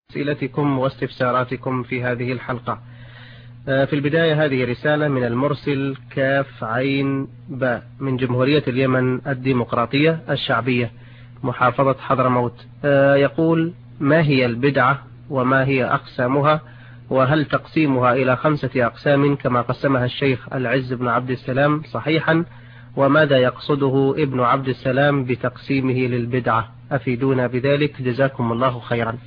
أسئلتكم واستفساراتكم في هذه الحلقة. في البداية هذه رسالة من المرسل كاف عين باء من جمهورية اليمن الديمقراطية الشعبية محافظة حضرموت. يقول: ما هي البدعة وما هي أقسامها، وهل تقسيمها إلى 5 أقسام كما قسمها الشيخ العز بن عبد السلام صحيحا؟ وماذا يقصده ابن عبد السلام بتقسيمه للبدعة؟ أفيدونا بذلك جزاكم الله خيرا.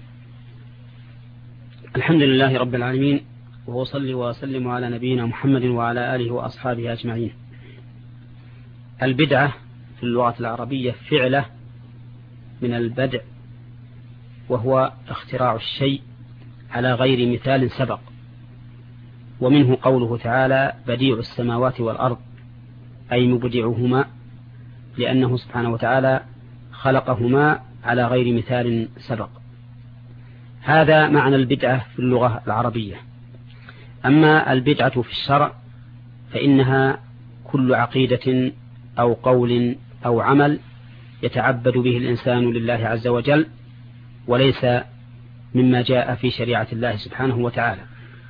الحمد لله رب العالمين، وأصلي وأسلم على نبينا محمد وعلى آله وأصحابه أجمعين. البدعة في اللغة العربية فعلة من البدع، وهو اختراع الشيء على غير مثال سبق، ومنه قوله تعالى: بديع السماوات والأرض، أي مبدعهما، لأنه سبحانه وتعالى خلقهما على غير مثال سبق. هذا معنى البدعة في اللغة العربية. أما البدعة في الشرع فإنها كل عقيدة أو قول أو عمل يتعبد به الإنسان لله عز وجل، وليس مما جاء في شريعة الله سبحانه وتعالى.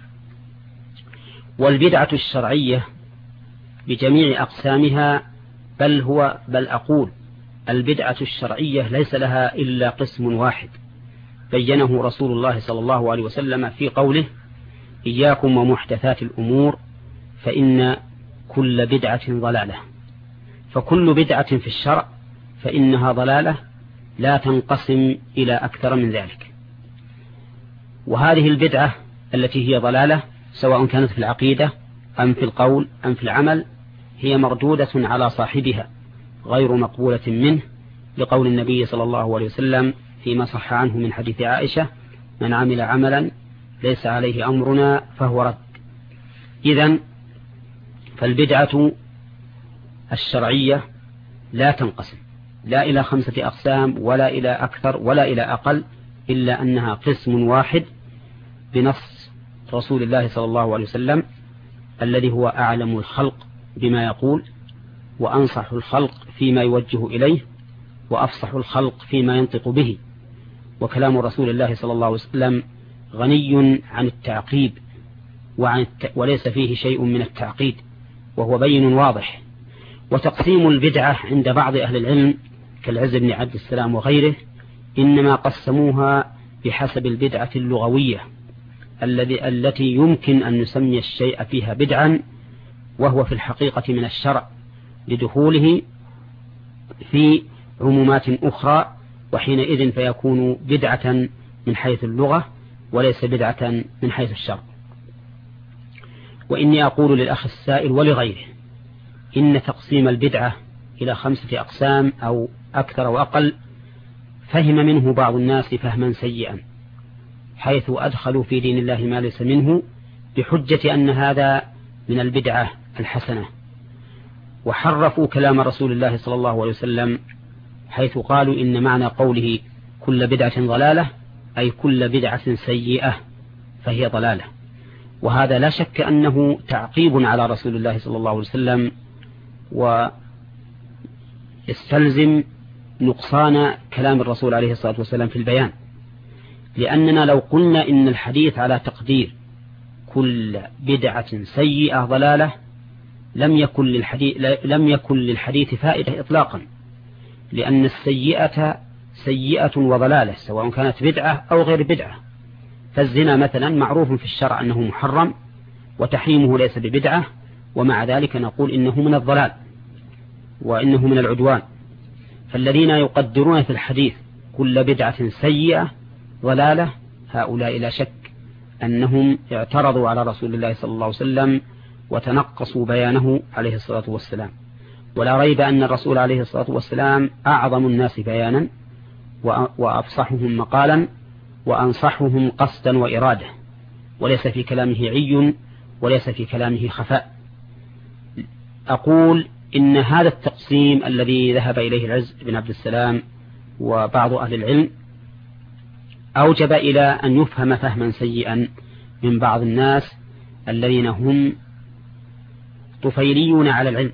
والبدعة الشرعية بجميع أقسامها، بل أقول البدعة الشرعية ليس لها إلا قسم واحد بينه رسول الله صلى الله عليه وسلم في قوله: إياكم ومحدثات الأمور فإن كل بدعة ضلالة. فكل بدعة في الشرع فإنها ضلالة لا تنقسم إلى أكثر من ذلك. وهذه البدعة التي هي ضلالة، سواء كانت في العقيدة أم في القول أم في العمل، هي مردودة على صاحبها غير مقبولة منه، لقول النبي صلى الله عليه وسلم فيما صح عنه من حديث عائشة: من عمل عملا ليس عليه أمرنا فهو رد. إذن فالبدعة الشرعية لا تنقسم لا إلى 5 أقسام ولا إلى أكثر ولا إلى أقل، إلا أنها قسم واحد بنص رسول الله صلى الله عليه وسلم، الذي هو أعلم الخلق بما يقول، وأنصح الخلق فيما يوجه إليه، وأفصح الخلق فيما ينطق به. وكلام رسول الله صلى الله عليه وسلم غني عن التعقيب وليس فيه شيء من التعقيد، وهو بين واضح. وتقسيم البدعة عند بعض أهل العلم كالعز بن عبد السلام وغيره إنما قسموها بحسب البدعة اللغوية التي يمكن أن نسمي الشيء فيها بدعا، وهو في الحقيقة من الشرع لدخوله في عمومات أخرى، وحينئذ فيكون بدعة من حيث اللغة وليس بدعة من حيث الشرع. وإني أقول للأخ السائل ولغيره إن تقسيم البدعة إلى 5 أقسام أو أكثر وأقل فهم منه بعض الناس فهما سيئا، حيث أدخلوا في دين الله ما ليس منه بحجة أن هذا من البدعة الحسنة، وحرفوا كلام رسول الله صلى الله عليه وسلم، حيث قالوا إن معنى قوله كل بدعة ضلالة أي كل بدعة سيئة فهي ضلالة. وهذا لا شك أنه تعقيب على رسول الله صلى الله عليه وسلم، ويستلزم نقصان كلام الرسول عليه الصلاة والسلام في البيان، لأننا لو قلنا إن الحديث على تقدير كل بدعة سيئة ضلالة لم يكن للحديث فائدة إطلاقا، لأن السيئة سيئة وضلالة سواء كانت بدعة أو غير بدعة. فالزنا مثلا معروف في الشرع أنه محرم وتحريمه ليس ببدعة، ومع ذلك نقول إنه من الضلال وإنه من العدوان. فالذين يقدرون في الحديث كل بدعة سيئة ضلالة هؤلاء لا شك أنهم اعترضوا على رسول الله صلى الله عليه وسلم وتنقصوا بيانه عليه الصلاة والسلام. ولا ريب أن الرسول عليه الصلاة والسلام أعظم الناس بيانا وأفصحهم مقالا وأنصحهم قصدا وإرادة، وليس في كلامه عي وليس في كلامه خفاء. أقول إن هذا التقسيم الذي ذهب إليه العز بن عبد السلام وبعض أهل العلم أوجب إلى أن يفهم فهما سيئا من بعض الناس الذين هم طفيليون على العلم،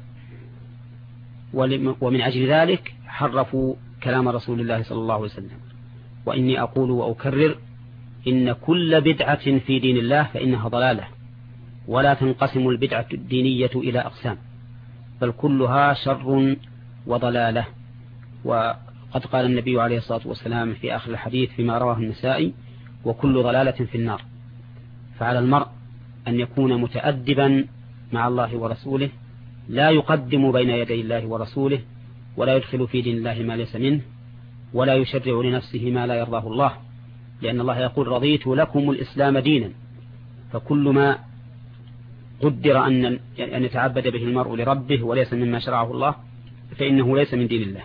ومن أجل ذلك حرفوا كلام رسول الله صلى الله عليه وسلم. وإني أقول وأكرر إن كل بدعة في دين الله فإنها ضلالة، ولا تنقسم البدعة الدينية إلى أقسام، بل كلها شر وضلالة. وقد قال النبي عليه الصلاة والسلام في آخر الحديث فيما رواه النسائي: وكل ضلالة في النار. فعلى المرء أن يكون متأدبا مع الله ورسوله، لا يقدم بين يدي الله ورسوله، ولا يدخل في دين الله ما ليس منه، ولا يشرع لنفسه ما لا يرضاه الله، لأن الله يقول: رضيت لكم الإسلام دينا. فكل ما قدر أن يتعبد به المرء لربه وليس مما شرعه الله فإنه ليس من دين الله.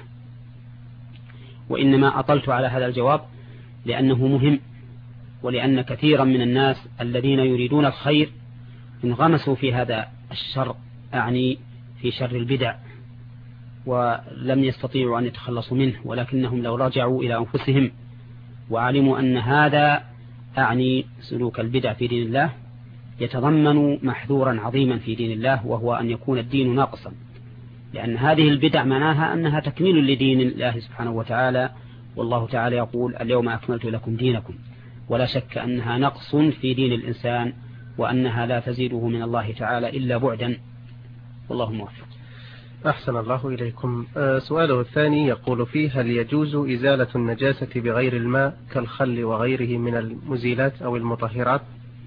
وإنما أطلت على هذا الجواب لأنه مهم، ولأن كثيرا من الناس الذين يريدون الخير انغمسوا في هذا الشر، أعني في شر البدع، ولم يستطيعوا أن يتخلصوا منه، ولكنهم لو رجعوا إلى أنفسهم وعلموا أن هذا أعني سلوك البدع في دين الله يتضمن محذورا عظيما في دين الله، وهو أن يكون الدين ناقصا، لأن هذه البدع معناها أنها تكميل لدين الله سبحانه وتعالى، والله تعالى يقول: اليوم أكملت لكم دينكم. ولا شك أنها نقص في دين الإنسان، وأنها لا تزيده من الله تعالى إلا بعدا، والله موفق. أحسن الله إليكم. سؤاله الثاني يقول فيه: هل يجوز إزالة النجاسة بغير الماء كالخل وغيره من المزيلات أو المطهرات؟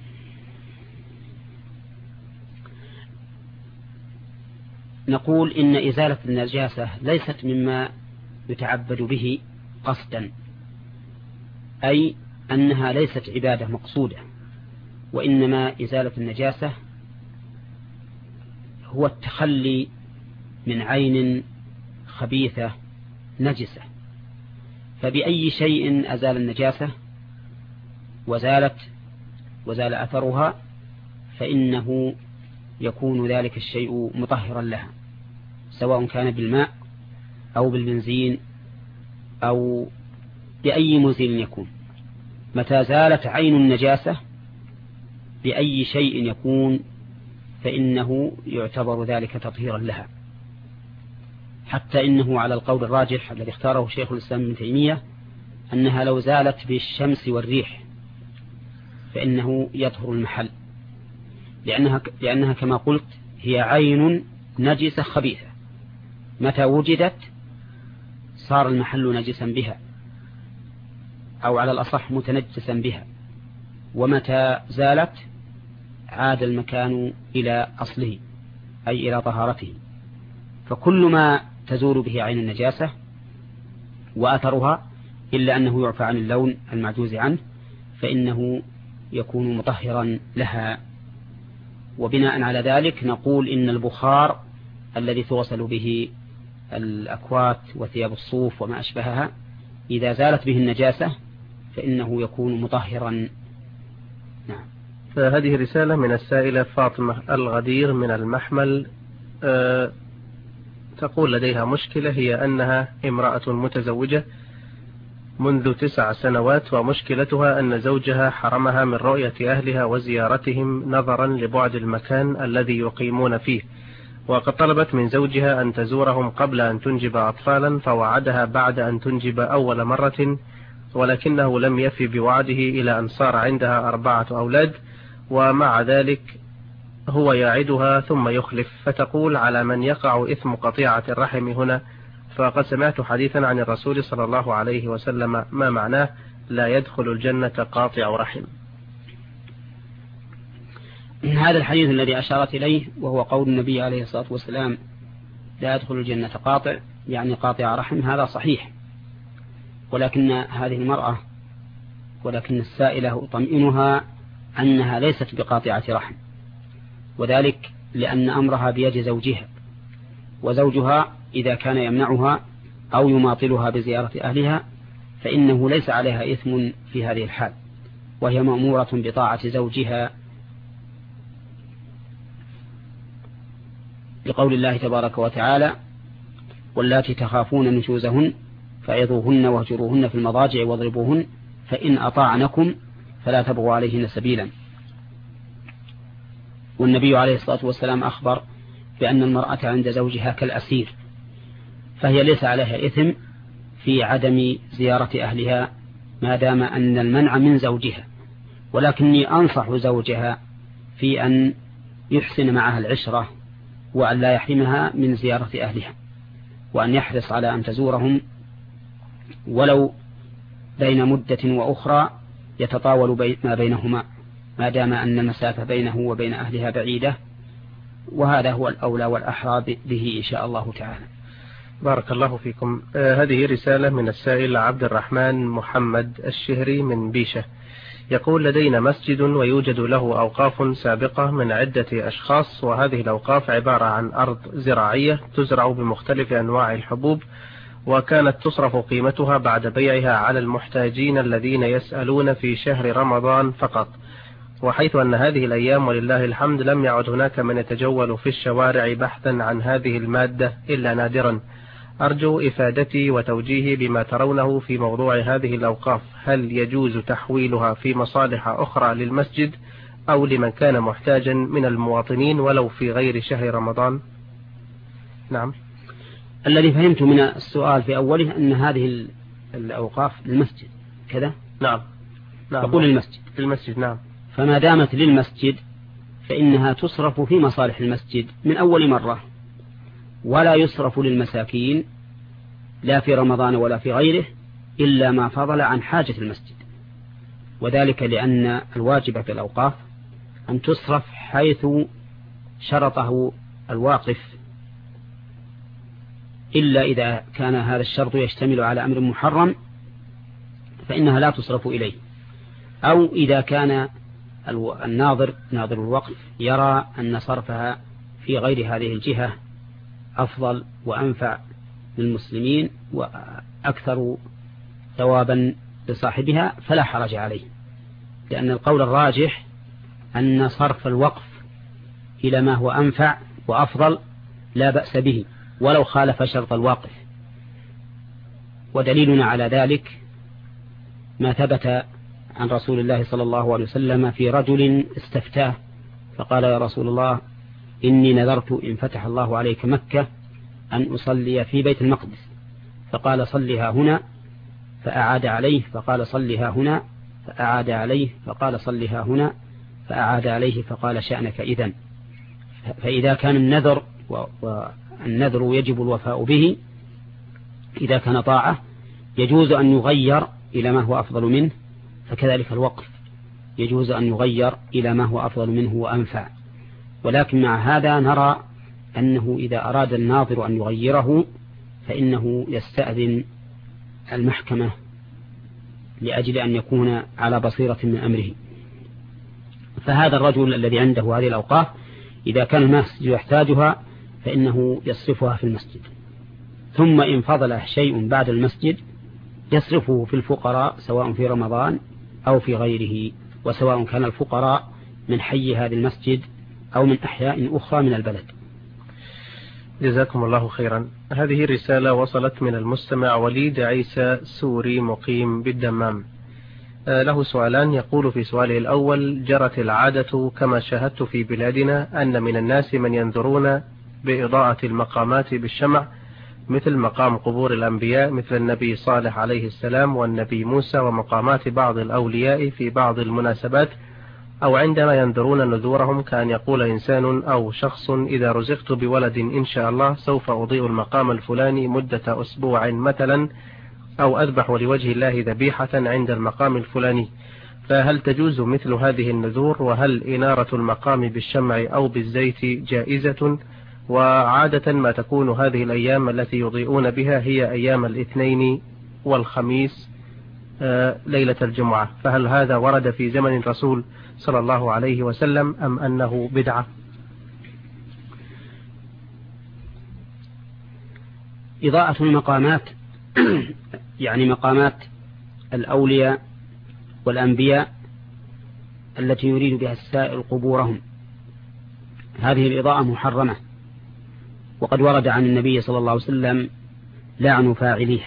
نقول إن إزالة النجاسة ليست مما يتعبد به قصدا، أي أنها ليست عبادة مقصودة، وإنما إزالة النجاسة هو التخلي من عين خبيثة نجسة. فبأي شيء أزال النجاسة وزال أثرها فإنه يكون ذلك الشيء مطهرا لها، سواء كان بالماء أو بالبنزين أو بأي مزيل يكون. متى زالت عين النجاسة بأي شيء يكون فإنه يعتبر ذلك تطهيرا لها، حتى إنه على القول الراجح الذي اختاره شيخ الإسلام ابن تيمية أنها لو زالت بالشمس والريح فإنه يطهر المحل، لأنها كما قلت هي عين نجسة خبيثة، متى وجدت صار المحل نجسا بها، أو على الأصح متنجسا بها، ومتى زالت عاد المكان إلى أصله أي إلى طهارته. فكل ما تزول به عين النجاسة وأثرها إلا أنه يعفى عن اللون المعجوز عنه فإنه يكون مطهرا لها. وبناء على ذلك نقول إن البخار الذي تغسل به الأكوات وثياب الصوف وما أشبهها إذا زالت به النجاسة فإنه يكون مطهرا. نعم. هذه رسالة من السائلة فاطمة الغدير من المحمل، تقول لديها مشكلة، هي أنها امرأة متزوجة منذ 9 سنوات، ومشكلتها أن زوجها حرمها من رؤية أهلها وزيارتهم نظرا لبعد المكان الذي يقيمون فيه، وقد طلبت من زوجها أن تزورهم قبل أن تنجب أطفالا، فوعدها بعد أن تنجب أول مرة، ولكنه لم يفي بوعده إلى أن صار عندها 4 أولاد، ومع ذلك هو يعدها ثم يخلف. فتقول: على من يقع إثم قطيعة الرحم هنا؟ فقد سمعت حديثا عن الرسول صلى الله عليه وسلم ما معناه: لا يدخل الجنة قاطع رحم. هذا الحديث الذي أشارت إليه وهو قول النبي عليه الصلاة والسلام: لا يدخل الجنة قاطع، يعني قاطع رحم، هذا صحيح، ولكن هذه المرأة ولكن السائلة أطمئنها أنها ليست بقاطعة رحم، وذلك لأن أمرها بيد زوجها، وزوجها إذا كان يمنعها أو يماطلها بزيارة أهلها فإنه ليس عليها إثم في هذه الحال، وهي مأمورة بطاعة زوجها لقول الله تبارك وتعالى: واللاتي تخافون نشوزهن فعظوهن واهجروهن في المضاجع واضربوهن فإن أطاعنكم فلا تبغوا عليهن سبيلا. والنبي عليه الصلاة والسلام أخبر بأن المرأة عند زوجها كالأسير، فهي ليس عليها إثم في عدم زيارة أهلها ما دام أن المنع من زوجها، ولكني أنصح زوجها في أن يحسن معها العشرة، وأن لا يحرمها من زيارة أهلها، وأن يحرص على أن تزورهم ولو بين مدة وأخرى يتطاول ما بينهما، ما دام أن المسافة بينه وبين أهلها بعيدة، وهذا هو الأولى والأحرى به إن شاء الله تعالى. بارك الله فيكم. هذه رسالة من السائل عبد الرحمن محمد الشهري من بيشة، يقول: لدينا مسجد ويوجد له أوقاف سابقة من عدة أشخاص، وهذه الأوقاف عبارة عن أرض زراعية تزرع بمختلف أنواع الحبوب، وكانت تصرف قيمتها بعد بيعها على المحتاجين الذين يسألون في شهر رمضان فقط، وحيث أن هذه الأيام ولله الحمد لم يعد هناك من يتجول في الشوارع بحثا عن هذه المادة إلا نادرا. أرجو إفادتي وتوجيهي بما ترونه في موضوع هذه الأوقاف، هل يجوز تحويلها في مصالح أخرى للمسجد أو لمن كان محتاجا من المواطنين ولو في غير شهر رمضان؟ نعم. الذي فهمت من السؤال في أوله أن هذه الأوقاف للمسجد كذا؟ نعم. يقول للمسجد نعم. فما دامت للمسجد فإنها تصرف في مصالح المسجد من أول مرة، ولا يصرف للمساكين لا في رمضان ولا في غيره إلا ما فضل عن حاجة المسجد، وذلك لأن الواجب في الأوقاف أن تصرف حيث شرطه الواقف، إلا إذا كان هذا الشرط يشتمل على أمر محرم فإنها لا تصرف إليه، أو إذا كان ناظر الوقف يرى أن صرفها في غير هذه الجهة أفضل وأنفع للمسلمين وأكثر ثوابا لصاحبها فلا حرج عليه، لأن القول الراجح أن صرف الوقف إلى ما هو أنفع وأفضل لا بأس به ولو خالف شرط الواقف. ودليلنا على ذلك ما ثبت عن رسول الله صلى الله عليه وسلم في رجل استفتاه فقال: يا رسول الله، إني نذرت إن فتح الله عليك مكة أن أصلي في بيت المقدس، فقال: صلها هنا، فأعاد عليه، فقال: صلها هنا، فأعاد عليه، فقال: صلها هنا، فأعاد عليه، فقال: شأنك إذن. فإذا كان النذر والنذر يجب الوفاء به إذا كان طاعة يجوز أن يغير إلى ما هو أفضل منه، فكذلك الوقف يجوز أن يغير إلى ما هو أفضل منه وأنفع. ولكن مع هذا نرى أنه إذا أراد الناظر أن يغيره فإنه يستأذن المحكمة لأجل أن يكون على بصيرة من أمره. فهذا الرجل الذي عنده هذه الأوقاف إذا كان المسجد يحتاجها فإنه يصرفها في المسجد، ثم إن فضل شيء بعد المسجد يصرفه في الفقراء سواء في رمضان أو في غيره، وسواء كان الفقراء من حي هذا المسجد أو من أحياء أخرى من البلد. جزاكم الله خيرا. هذه رسالة وصلت من المستمع وليد عيسى سوري مقيم بالدمام، له سؤالان. يقول في سؤاله الأول: جرت العادة كما شاهدت في بلادنا أن من الناس من ينذرون بإضاءة المقامات بالشمع، مثل مقام قبور الأنبياء مثل النبي صالح عليه السلام والنبي موسى، ومقامات بعض الأولياء في بعض المناسبات، أو عندما ينذرون نذورهم كأن يقول إنسان أو شخص: إذا رزقت بولد إن شاء الله سوف أضيء المقام الفلاني مدة أسبوع مثلا، أو أذبح لوجه الله ذبيحة عند المقام الفلاني، فهل تجوز مثل هذه النذور؟ وهل إنارة المقام بالشمع أو بالزيت جائزة؟ وعادة ما تكون هذه الأيام التي يضيئون بها هي أيام الاثنين والخميس ليلة الجمعة، فهل هذا ورد في زمن الرسول صلى الله عليه وسلم أم أنه بدعة؟ إضاءة المقامات يعني مقامات الأولياء والأنبياء التي يريد بها السائل قبورهم، هذه الإضاءة محرمة، وقد ورد عن النبي صلى الله عليه وسلم لعن فاعليها،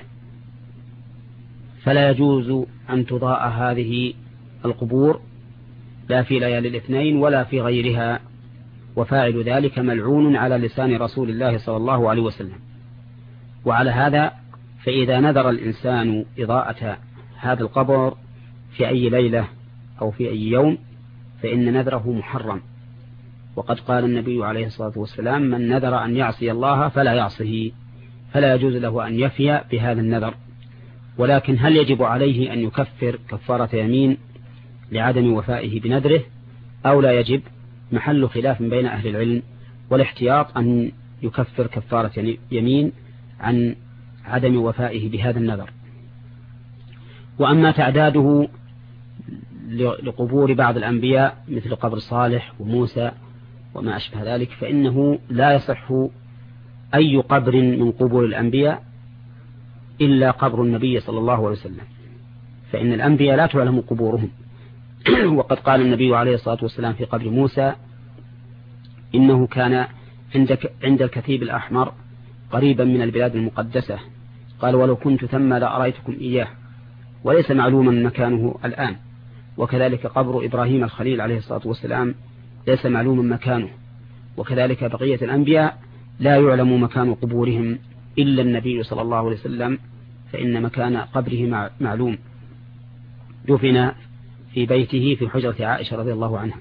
فلا يجوز أن تضاء هذه القبور لا في ليالي الاثنين ولا في غيرها، وفاعل ذلك ملعون على لسان رسول الله صلى الله عليه وسلم. وعلى هذا فإذا نذر الإنسان إضاءة هذا القبر في أي ليلة أو في أي يوم فإن نذره محرم. وقد قال النبي عليه الصلاة والسلام: من نذر أن يعصي الله فلا يعصه، فلا يجوز له أن يفي بهذا النذر. ولكن هل يجب عليه أن يكفر كفارة يمين لعدم وفائه بنذره أو لا يجب؟ محل خلاف بين أهل العلم، والاحتياط أن يكفر كفارة يمين عن عدم وفائه بهذا النذر. وأما تعداده لقبور بعض الأنبياء مثل قبر صالح وموسى وما أشبه ذلك فإنه لا يصح أي قبر من قبور الأنبياء إلا قبر النبي صلى الله عليه وسلم، فإن الأنبياء لا تعلم قبورهم. وقد قال النبي عليه الصلاة والسلام في قبر موسى: إنه كان عند الكثيب الأحمر قريبا من البلاد المقدسة، قال: ولو كنت ثم لأريتكم إياه، وليس معلوما مكانه الآن. وكذلك قبر إبراهيم الخليل عليه الصلاة والسلام ليس معلوما مكانه. وكذلك بقية الأنبياء لا يعلم مكان قبورهم إلا النبي صلى الله عليه وسلم، فإن مكان قبره معلوم، دفن في بيته في حجرة عائشة رضي الله عنها.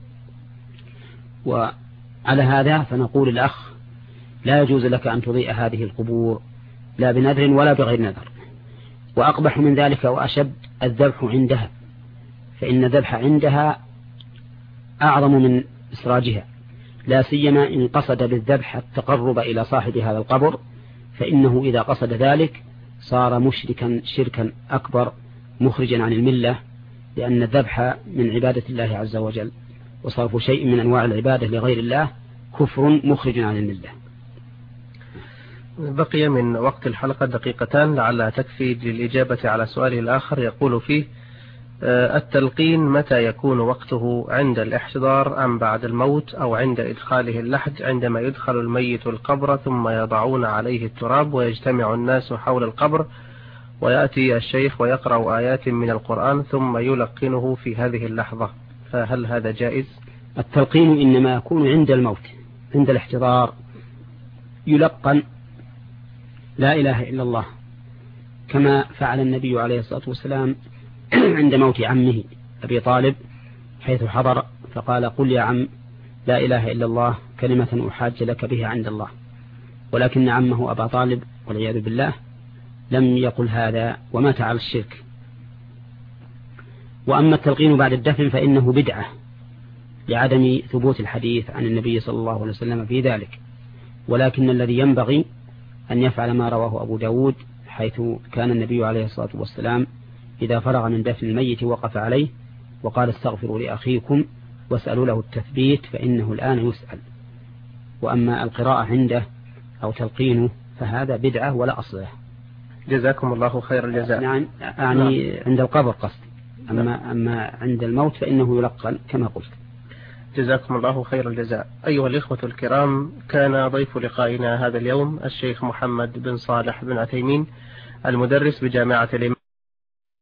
وعلى هذا فنقول الأخ: لا يجوز لك أن تضيء هذه القبور لا بنذر ولا بغير نذر. وأقبح من ذلك وأشد الذبح عندها، فإن الذبح عندها أعظم من إسراجها، لا سيما إن قصد بالذبح التقرب إلى صاحب هذا القبر، فإنه إذا قصد ذلك صار مشركا شركا أكبر مخرجا عن الملة، لأن الذبح من عبادة الله عز وجل، وصرف شيء من أنواع العبادة لغير الله كفر مخرج عن الملة. بقي من وقت الحلقة دقيقتان لعلها تكفي للإجابة على سؤاله الآخر. يقول فيه: التلقين متى يكون وقته؟ عند الاحتضار أم بعد الموت أو عند إدخاله اللحد، عندما يدخل الميت القبر ثم يضعون عليه التراب ويجتمع الناس حول القبر ويأتي الشيخ ويقرأ آيات من القرآن ثم يلقنه في هذه اللحظة، فهل هذا جائز؟ التلقين إنما يكون عند الموت، عند الاحتضار يلقن لا إله إلا الله، كما فعل النبي عليه الصلاة والسلام عند موت عمه أبي طالب، حيث حضر فقال: قل يا عم لا إله إلا الله كلمة أحاج لك بها عند الله. ولكن عمه أبا طالب والعياذ بالله لم يقل هذا ومات على الشرك. وأما التلقين بعد الدفن فإنه بدعة لعدم ثبوت الحديث عن النبي صلى الله عليه وسلم في ذلك، ولكن الذي ينبغي أن يفعل ما رواه أبو داود، حيث كان النبي عليه الصلاة والسلام إذا فرغ من دفن الميت وقف عليه وقال: استغفروا لأخيكم واسألوا له التثبيت فإنه الآن يسأل. وأما القراءة عنده أو تلقينه فهذا بدعة ولا أصل له. جزاكم الله خير الجزاء. يعني عند القبر قصد، أما عند الموت فإنه يلقن كما قلت. جزاكم الله خير الجزاء. أيها الإخوة الكرام، كان ضيف لقائنا هذا اليوم الشيخ محمد بن صالح بن عثيمين، المدرس بجامعة الإمام